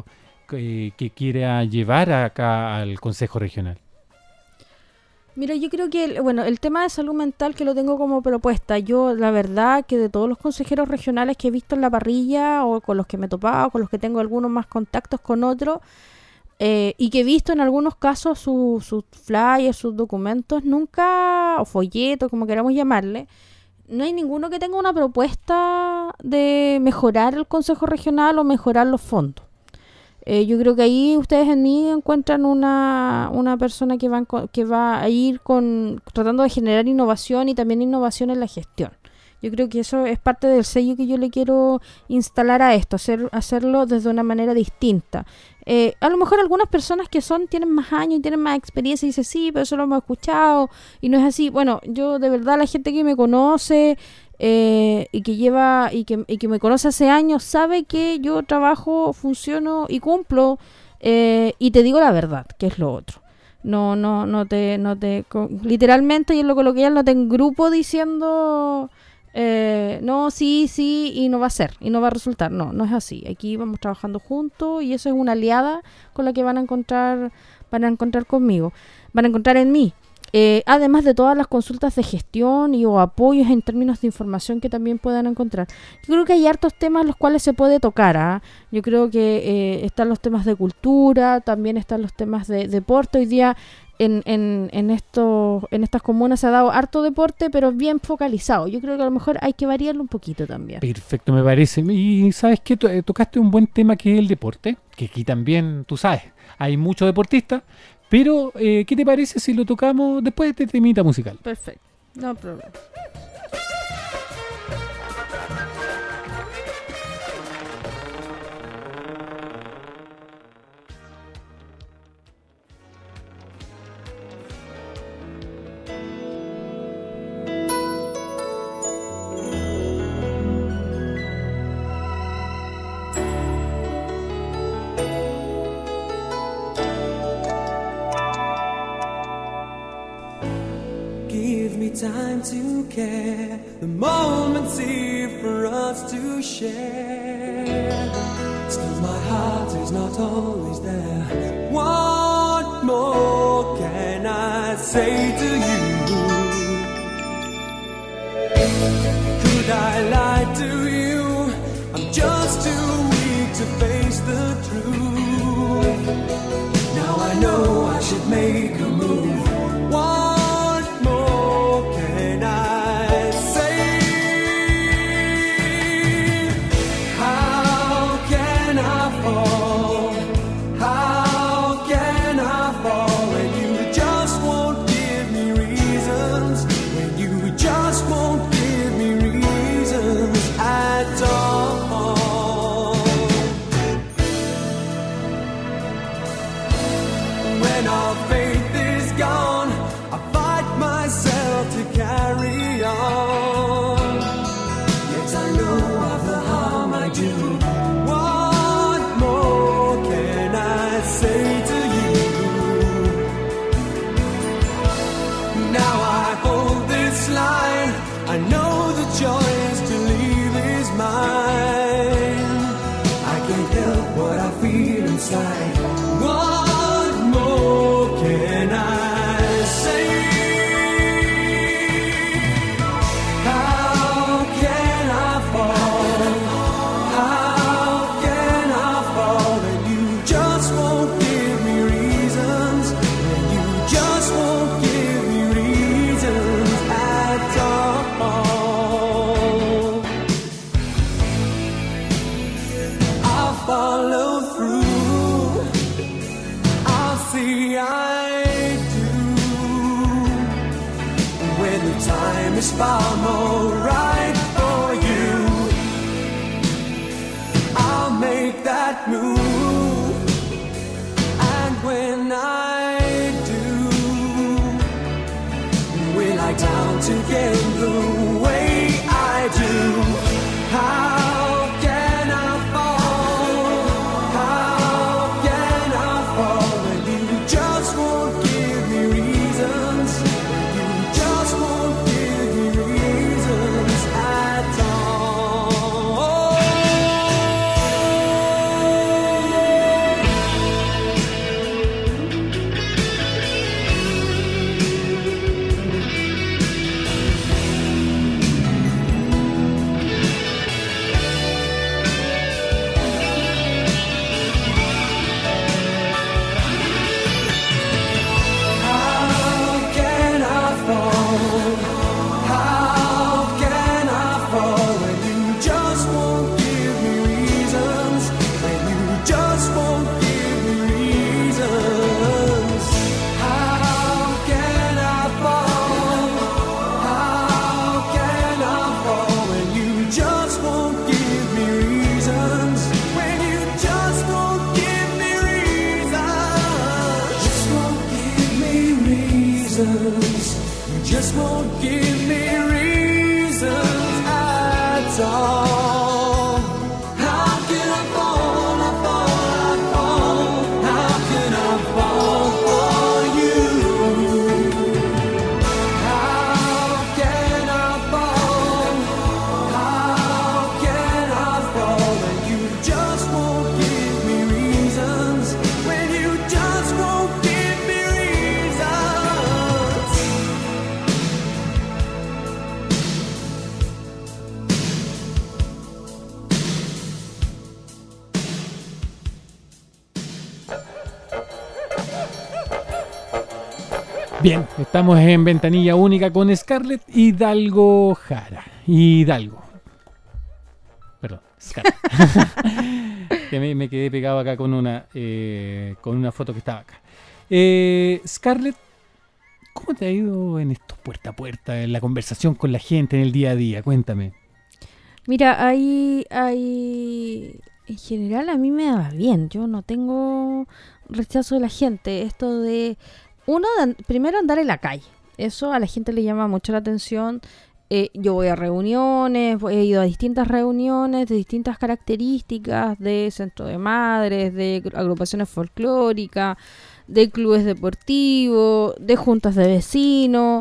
eh, que quiera llevar acá al Consejo Regional? Mira, yo creo que, el- bueno, el tema de salud mental que lo tengo como propuesta, yo la verdad que de todos los consejeros regionales que he visto en la parrilla o con los que me he topado, con los que tengo algunos más contactos con otros, eh, y que he visto en algunos casos su- sus flyers, sus documentos, nunca, o folletos, como queramos llamarle, no hay ninguno que tenga una propuesta de mejorar el Consejo Regional o mejorar los fondos. Eh, yo creo que ahí ustedes en mí encuentran una, una persona que va, en co- que va a ir con tratando de generar innovación y también innovación en la gestión. Yo creo que eso es parte del sello que yo le quiero instalar a esto, hacer, hacerlo desde una manera distinta. Eh, a lo mejor algunas personas que son tienen más años y tienen más experiencia y dicen, sí, pero eso lo hemos escuchado y no es así. Bueno, yo de verdad la gente que me conoce eh, y que lleva y que, y que me conoce hace años sabe que yo trabajo, funciono y cumplo eh, y te digo la verdad, que es lo otro. No, no, no te, no te, co- literalmente y en lo coloquial no te engrupo diciendo eh, no, sí, sí, y no va a ser, y no va a resultar. No, no es así. Aquí vamos trabajando juntos y eso es una aliada con la que van a encontrar, van a encontrar conmigo, van a encontrar en mí. Eh, además de todas las consultas de gestión y o apoyos en términos de información que también puedan encontrar. Yo creo que hay hartos temas los cuales se puede tocar. ¿ah? Yo creo que eh, están los temas de cultura, también están los temas de deporte. Hoy día en, en, en, estos, en estas comunas se ha dado harto deporte, pero bien focalizado. Yo creo que a lo mejor hay que variarlo un poquito también. Perfecto, me parece. Y ¿sabes qué? To- eh, Tocaste un buen tema que es el deporte, que aquí también, tú sabes, hay muchos deportistas, pero eh, ¿qué te parece si lo tocamos después de este temita musical? Perfecto, no problema. Give me time to care, the moments here for us to share. Still my heart is not always there. What more can I say to you? Could I lie to you? I'm just too weak to face the truth. Now I know I should make a move. What more can I say? How can I fall? How can I fall when you just won't give me reasons? When you just won't give me reasons at all? When our faith is gone, I fight myself to carry on. Yet I know of the harm I do. What more can I say to you? Now I hold this line. I know the choice to leave is mine. I can't help what I feel inside. What more can I say? How can I fall? How can I fall when you just won't give me reasons? When you just won't give me reasons at all? I'll follow through. I'll see I do. When the time is far more right for you, I'll make that move. And when I do, we lie down together the way I do. How can I fall? How can I fall when you just won't give me reasons? When you just won't give me reasons at all? won't give me reasons at all. How can I fall, I fall, I fall? How can I fall for you? How can I fall? How can I fall when you just won't give me reasons? When you just won't give me reasons? Bien, estamos en Ventanilla Única con Scarlett Hidalgo Jara. Hidalgo. Perdón, Scarlett. Que me, me quedé pegado acá con una, eh, con una foto que estaba acá. Eh, Scarlett, ¿cómo te ha ido en estos puerta a puerta, en la conversación con la gente, en el día a día? Cuéntame. Mira, hay, hay... En general a mí me va bien. Yo no tengo rechazo de la gente. Esto de... Uno, de- primero andar en la calle. Eso a la gente le llama mucho la atención. Eh, yo voy a reuniones, voy- he ido a distintas reuniones de distintas características, de centro de madres, de gru- agrupaciones folclóricas, de clubes deportivos, de juntas de vecinos,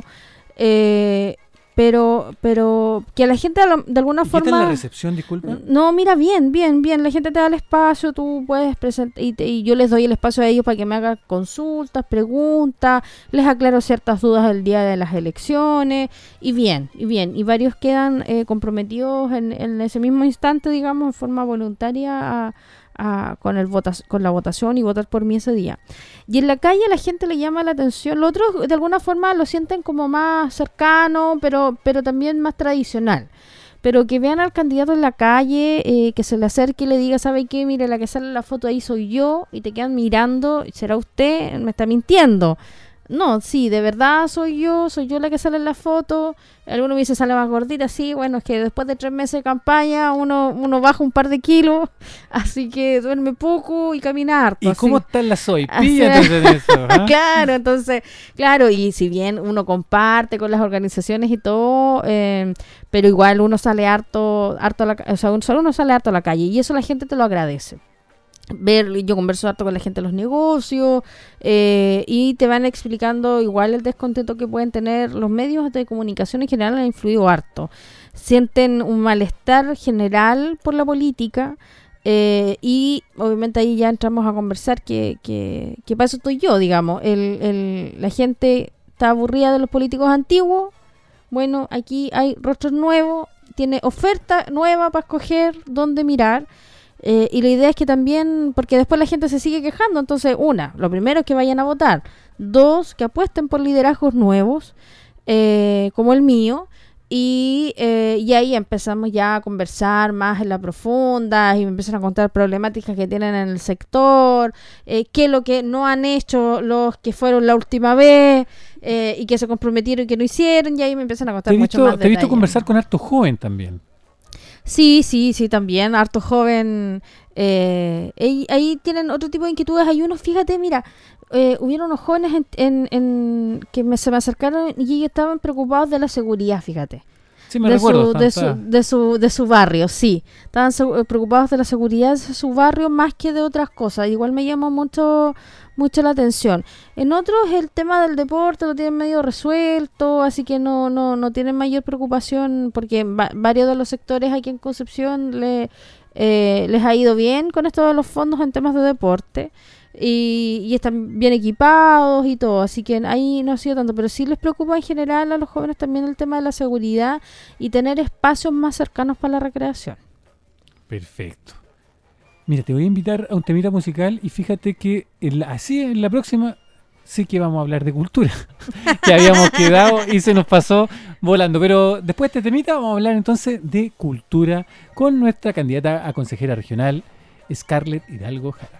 eh, pero pero que a la gente de, la- de alguna ¿Y qué tal forma... la recepción, disculpa? No, mira, bien, bien, bien. La gente te da el espacio, tú puedes presentar y, te- y yo les doy el espacio a ellos para que me hagan consultas, preguntas, les aclaro ciertas dudas el día de las elecciones y bien, y bien. Y varios quedan eh, comprometidos en, en ese mismo instante, digamos, en forma voluntaria a, a- con el votas, con la votación y votar por mí ese día. Y en la calle a la gente le llama la atención. Los otros de alguna forma lo sienten como más cercano, pero, pero también más tradicional. Pero que vean al candidato en la calle, eh, que se le acerque y le diga, ¿sabe qué? Mire, la que sale en la foto ahí soy yo, y te quedan mirando, ¿será usted? Me está mintiendo. No, sí, de verdad soy yo, soy yo la que sale en la foto. Alguno me dice, sale más gordita, sí, bueno, es que después de tres meses de campaña uno, uno baja un par de kilos, así que duerme poco y camina harto. ¿Y cómo así. están las hoy? Así Píllate en eso. ¿ah? Claro, entonces, claro, y si bien uno comparte con las organizaciones y todo, eh, pero igual uno sale harto, harto a la, ca- o sea, un- solo uno sale harto a la calle y eso la gente te lo agradece. Ver, yo converso harto con la gente de los negocios eh, y te van explicando igual el descontento que pueden tener los medios de comunicación en general, han influido harto. Sienten un malestar general por la política. Eh, y obviamente ahí ya entramos a conversar que, que, que para eso estoy yo, digamos. El, el, la gente está aburrida de los políticos antiguos. Bueno, aquí hay rostros nuevos, tiene oferta nueva para escoger dónde mirar. Eh, y la idea es que también, porque después la gente se sigue quejando, entonces una, lo primero es que vayan a votar. Dos, que apuesten por liderazgos nuevos, eh, como el mío. Y, eh, y ahí empezamos ya a conversar más en la profunda y me empiezan a contar problemáticas que tienen en el sector, eh, qué es lo que no han hecho los que fueron la última vez eh, y que se comprometieron y que no hicieron, y ahí me empiezan a contar Te he mucho visto, más te he visto detalles. conversar con harto joven también. Sí, sí, sí, también, harto joven. Eh, ahí, ahí tienen otro tipo de inquietudes. Hay unos, fíjate, mira, eh, hubieron unos jóvenes en, en, en que me, se me acercaron y ellos estaban preocupados de la seguridad, fíjate. Sí, me de, recuerdo. su, de, está- su, de, su, de su barrio, sí. Estaban segu- preocupados de la seguridad de su barrio más que de otras cosas. Igual me llamó mucho mucho la atención. En otros el tema del deporte lo tienen medio resuelto, así que no no no tienen mayor preocupación porque va- varios de los sectores aquí en Concepción le, eh, les ha ido bien con esto de los fondos en temas de deporte. Y, y están bien equipados y todo, así que ahí no ha sido tanto, pero sí les preocupa en general a los jóvenes también el tema de la seguridad y tener espacios más cercanos para la recreación. Perfecto. Mira, te voy a invitar a un temita musical y fíjate que en la- así en la próxima sí que vamos a hablar de cultura, que habíamos quedado y se nos pasó volando. Pero después de este temita vamos a hablar entonces de cultura con nuestra candidata a consejera regional, Scarlett Hidalgo Jara.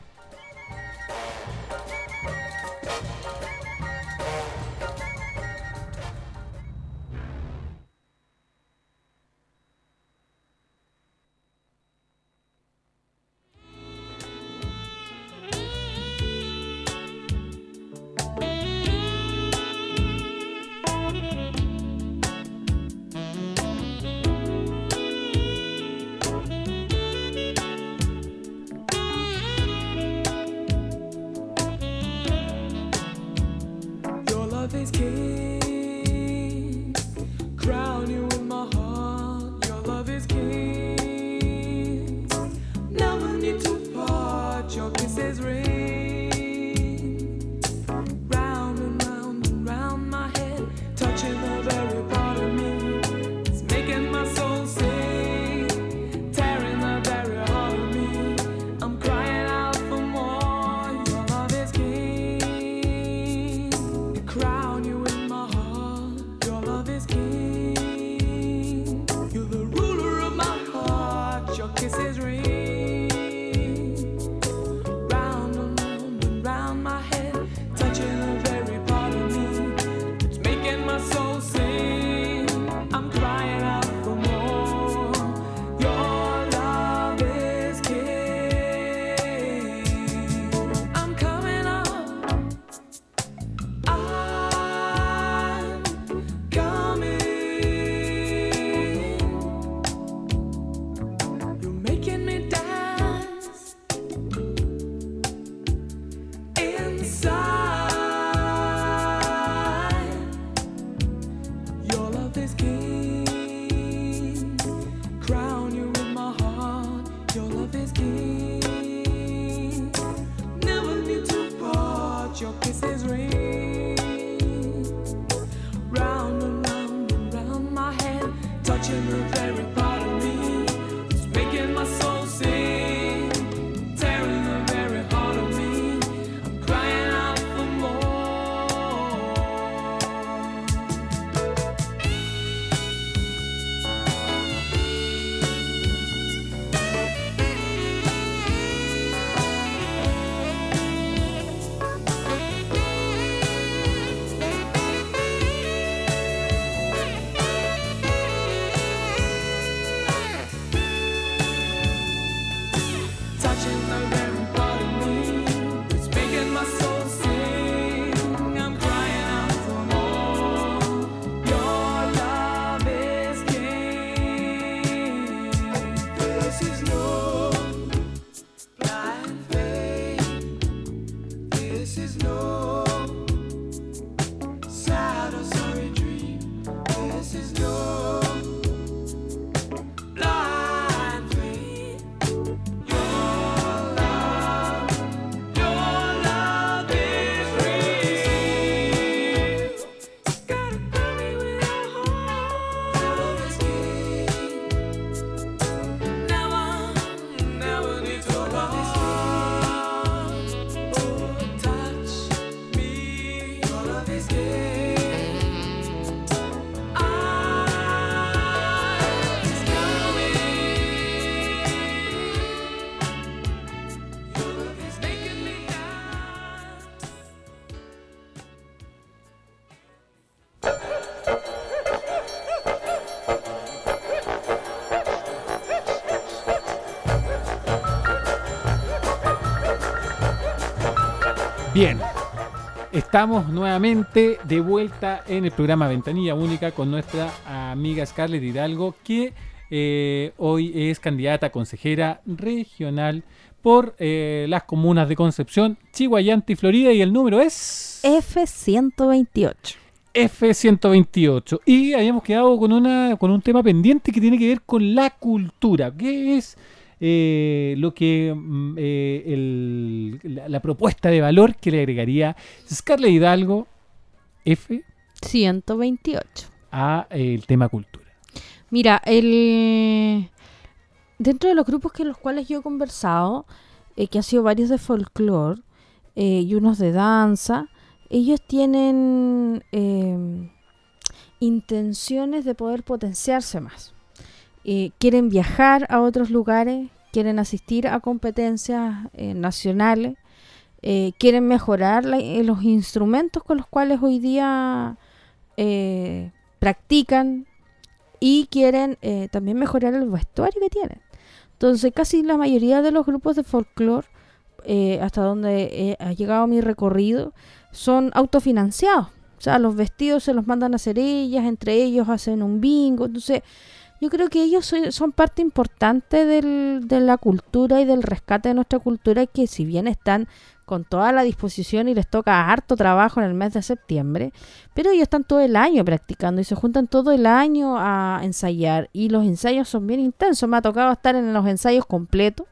Bien, estamos nuevamente de vuelta en el programa Ventanilla Única con nuestra amiga Scarlett Hidalgo, que eh, hoy es candidata a consejera regional por eh, las comunas de Concepción, Chihuayante y Florida, y el número es F ciento veintiocho. F ciento veintiocho. Y habíamos quedado con una con un tema pendiente que tiene que ver con la cultura. ¿Qué es eh, lo que mm, eh, el, la, la propuesta de valor que le agregaría Scarlett Hidalgo F ciento veintiocho. a eh, el tema cultura? Mira, el dentro de los grupos con los cuales yo he conversado, eh, que han sido varios de folclore eh, y unos de danza, ellos tienen eh, intenciones de poder potenciarse más. Eh, quieren viajar a otros lugares, quieren asistir a competencias eh, nacionales, eh, quieren mejorar la, eh, los instrumentos con los cuales hoy día eh, practican y quieren eh, también mejorar el vestuario que tienen. Entonces casi la mayoría de los grupos de folclore, eh, hasta donde eh, ha llegado mi recorrido, son autofinanciados. O sea, los vestidos se los mandan a hacer ellas, entre ellos hacen un bingo. Entonces, yo creo que ellos son, son parte importante del, de la cultura y del rescate de nuestra cultura, que si bien están con toda la disposición y les toca harto trabajo en el mes de septiembre, pero ellos están todo el año practicando y se juntan todo el año a ensayar, y los ensayos son bien intensos. Me ha tocado estar en los ensayos completos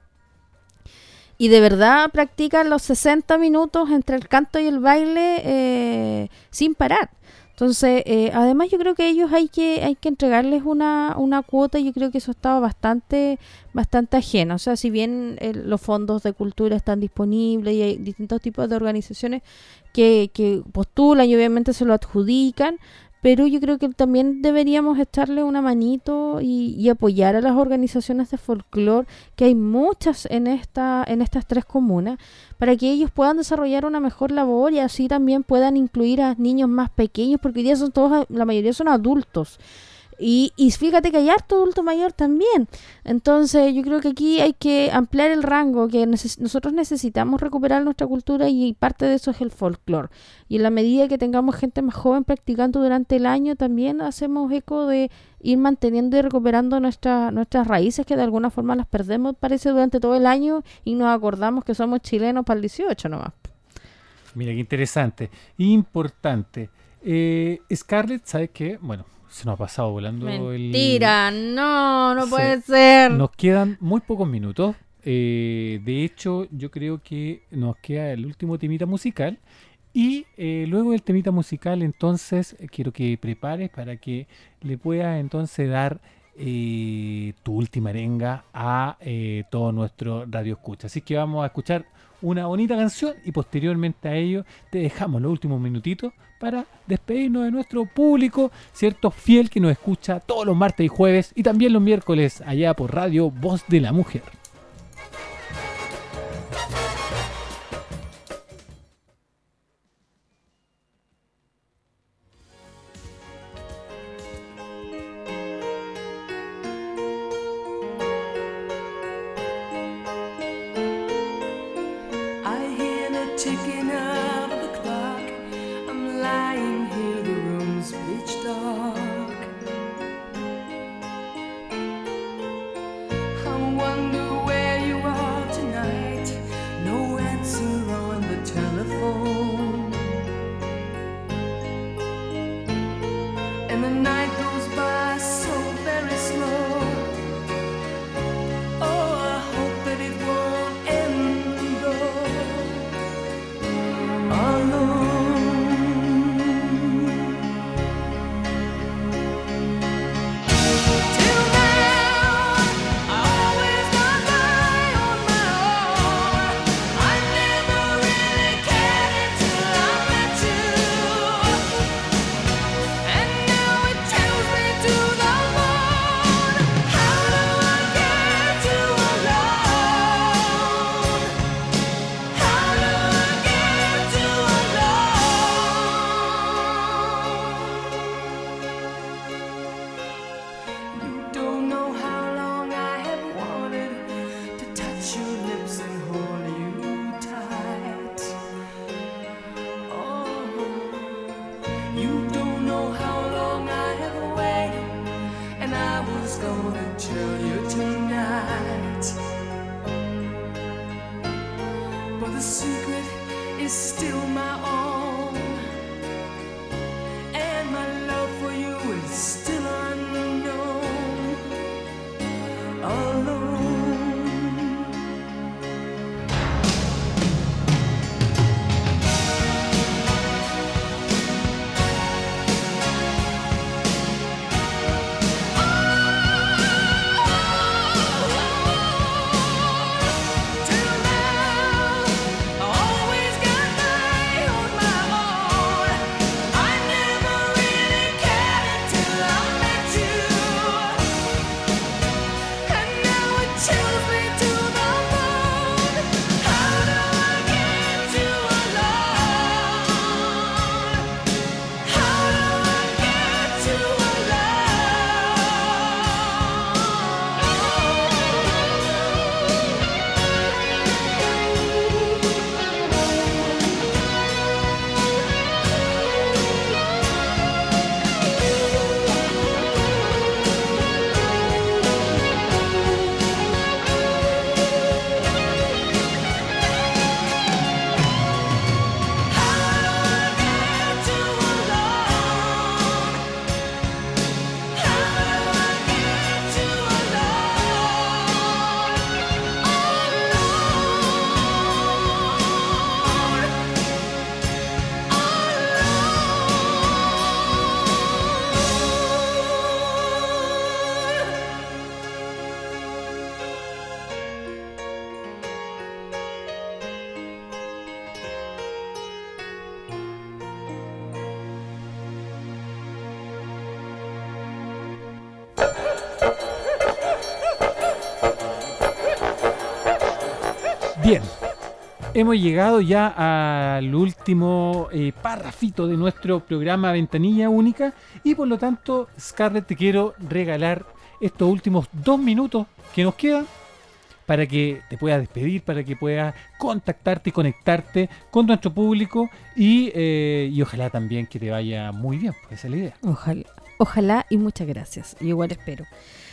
y de verdad practican los sesenta minutos entre el canto y el baile eh, sin parar. Entonces, eh, además yo creo que a ellos hay que hay que entregarles una, una cuota, y yo creo que eso estaba bastante bastante ajeno. O sea, si bien eh, los fondos de cultura están disponibles y hay distintos tipos de organizaciones que, que postulan y obviamente se lo adjudican, pero yo creo que también deberíamos echarle una manito y, y apoyar a las organizaciones de folclore, que hay muchas en esta en estas tres comunas, para que ellos puedan desarrollar una mejor labor y así también puedan incluir a niños más pequeños, porque hoy día son todos, la mayoría son adultos. Y, y fíjate que hay harto adulto mayor también. Entonces yo creo que aquí hay que ampliar el rango, que neces- nosotros necesitamos recuperar nuestra cultura, y parte de eso es el folclore. Y en la medida que tengamos gente más joven practicando durante el año, también hacemos eco de ir manteniendo y recuperando nuestra, nuestras raíces, que de alguna forma las perdemos, parece, durante todo el año, y nos acordamos que somos chilenos para el dieciocho nomás. Mira, qué interesante, importante. Eh, Scarlett, ¿sabes qué? Bueno, se nos ha pasado volando Mentira, el... no, no Se- puede ser. Nos quedan muy pocos minutos. Eh, de hecho, yo creo que nos queda el último temita musical. Y eh, luego del temita musical, entonces, eh, quiero que prepares para que le puedas entonces dar eh, tu última arenga a eh, todo nuestro radio escucha. Así que vamos a escuchar una bonita canción y posteriormente a ello te dejamos los últimos minutitos para despedirnos de nuestro público, cierto, fiel, que nos escucha todos los martes y jueves y también los miércoles allá por Radio Voz de la Mujer. I hear the ticking of the clock. I'm lying here, the room's pitch dark. I wonder was gonna tell you tonight, but the secret is still my own, and my love for you is still unknown, alone. Bien, hemos llegado ya al último eh, párrafito de nuestro programa Ventanilla Única y por lo tanto, Scarlett, te quiero regalar estos últimos dos minutos que nos quedan para que te puedas despedir, para que puedas contactarte y conectarte con nuestro público y, eh, y ojalá también que te vaya muy bien, pues esa es la idea. Ojalá, ojalá y muchas gracias. Yo igual espero.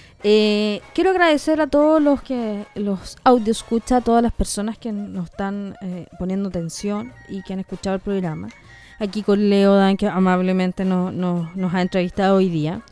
Eh, quiero agradecer a todos los que los audio escucha, a todas las personas que nos están eh, poniendo atención y que han escuchado el programa. Aquí con Leo Dan, que amablemente no, no, nos ha entrevistado hoy día.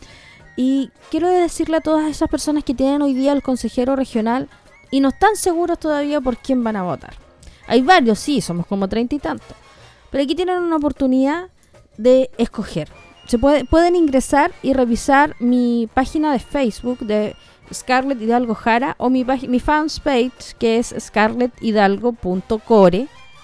Y quiero decirle a todas esas personas que tienen hoy día el consejero regional y no están seguros todavía por quién van a votar. Hay varios, sí, somos como treinta y tantos. Pero aquí tienen una oportunidad de escoger. Se puede, pueden ingresar y revisar mi página de Facebook de Scarlett Hidalgo Jara o mi, mi fanpage que es scarlett hidalgo punto core,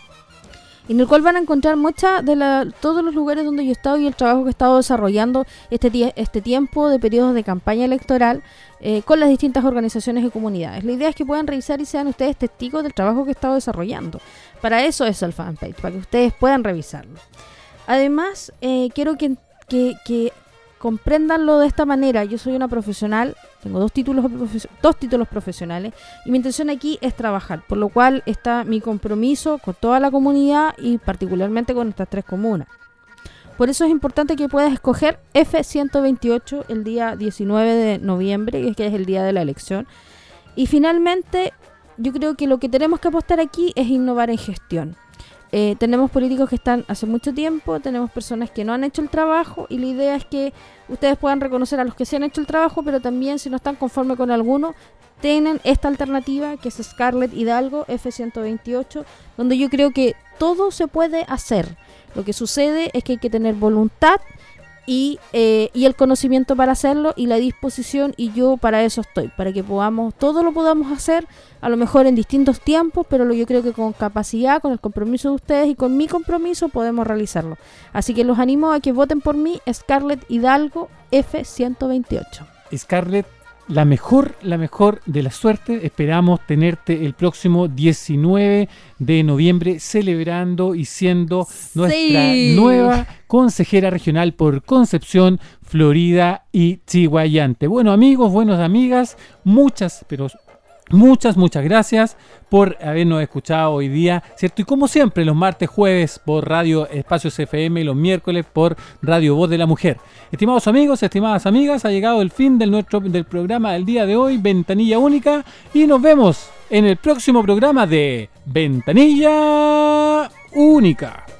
en el cual van a encontrar muchas de la, todos los lugares donde yo he estado y el trabajo que he estado desarrollando este, tie, este tiempo de periodos de campaña electoral eh, con las distintas organizaciones y comunidades. La idea es que puedan revisar y sean ustedes testigos del trabajo que he estado desarrollando. Para eso es el fanpage, para que ustedes puedan revisarlo. Además, eh, quiero que Que, que compréndanlo de esta manera. Yo soy una profesional, tengo dos títulos, dos títulos profesionales y mi intención aquí es trabajar, por lo cual está mi compromiso con toda la comunidad y particularmente con estas tres comunas. Por eso es importante que puedas escoger F ciento veintiocho el día diecinueve de noviembre, que es el día de la elección. Y finalmente, yo creo que lo que tenemos que apostar aquí es innovar en gestión. Eh, tenemos políticos que están hace mucho tiempo, tenemos personas que no han hecho el trabajo y la idea es que ustedes puedan reconocer a los que sí han hecho el trabajo, pero también si no están conformes con alguno, tienen esta alternativa que es Scarlett Hidalgo F ciento veintiocho, donde yo creo que todo se puede hacer. Lo que sucede es que hay que tener voluntad y, eh, y el conocimiento para hacerlo y la disposición, y yo para eso estoy, para que podamos, todo lo podamos hacer, a lo mejor en distintos tiempos, pero lo, yo creo que con capacidad, con el compromiso de ustedes y con mi compromiso podemos realizarlo. Así que los animo a que voten por mí, Scarlett Hidalgo F ciento veintiocho. Scarlett, la mejor, la mejor de la suerte. Esperamos tenerte el próximo diecinueve de noviembre celebrando y siendo nuestra sí. nueva consejera regional por Concepción, Florida y Chihuayante. Bueno, amigos, buenas amigas, muchas, pero Muchas, muchas gracias por habernos escuchado hoy día, ¿cierto? Y como siempre, los martes, jueves por Radio Espacios F M y los miércoles por Radio Voz de la Mujer. Estimados amigos, estimadas amigas, ha llegado el fin del, nuestro, del programa del día de hoy, Ventanilla Única, y nos vemos en el próximo programa de Ventanilla Única.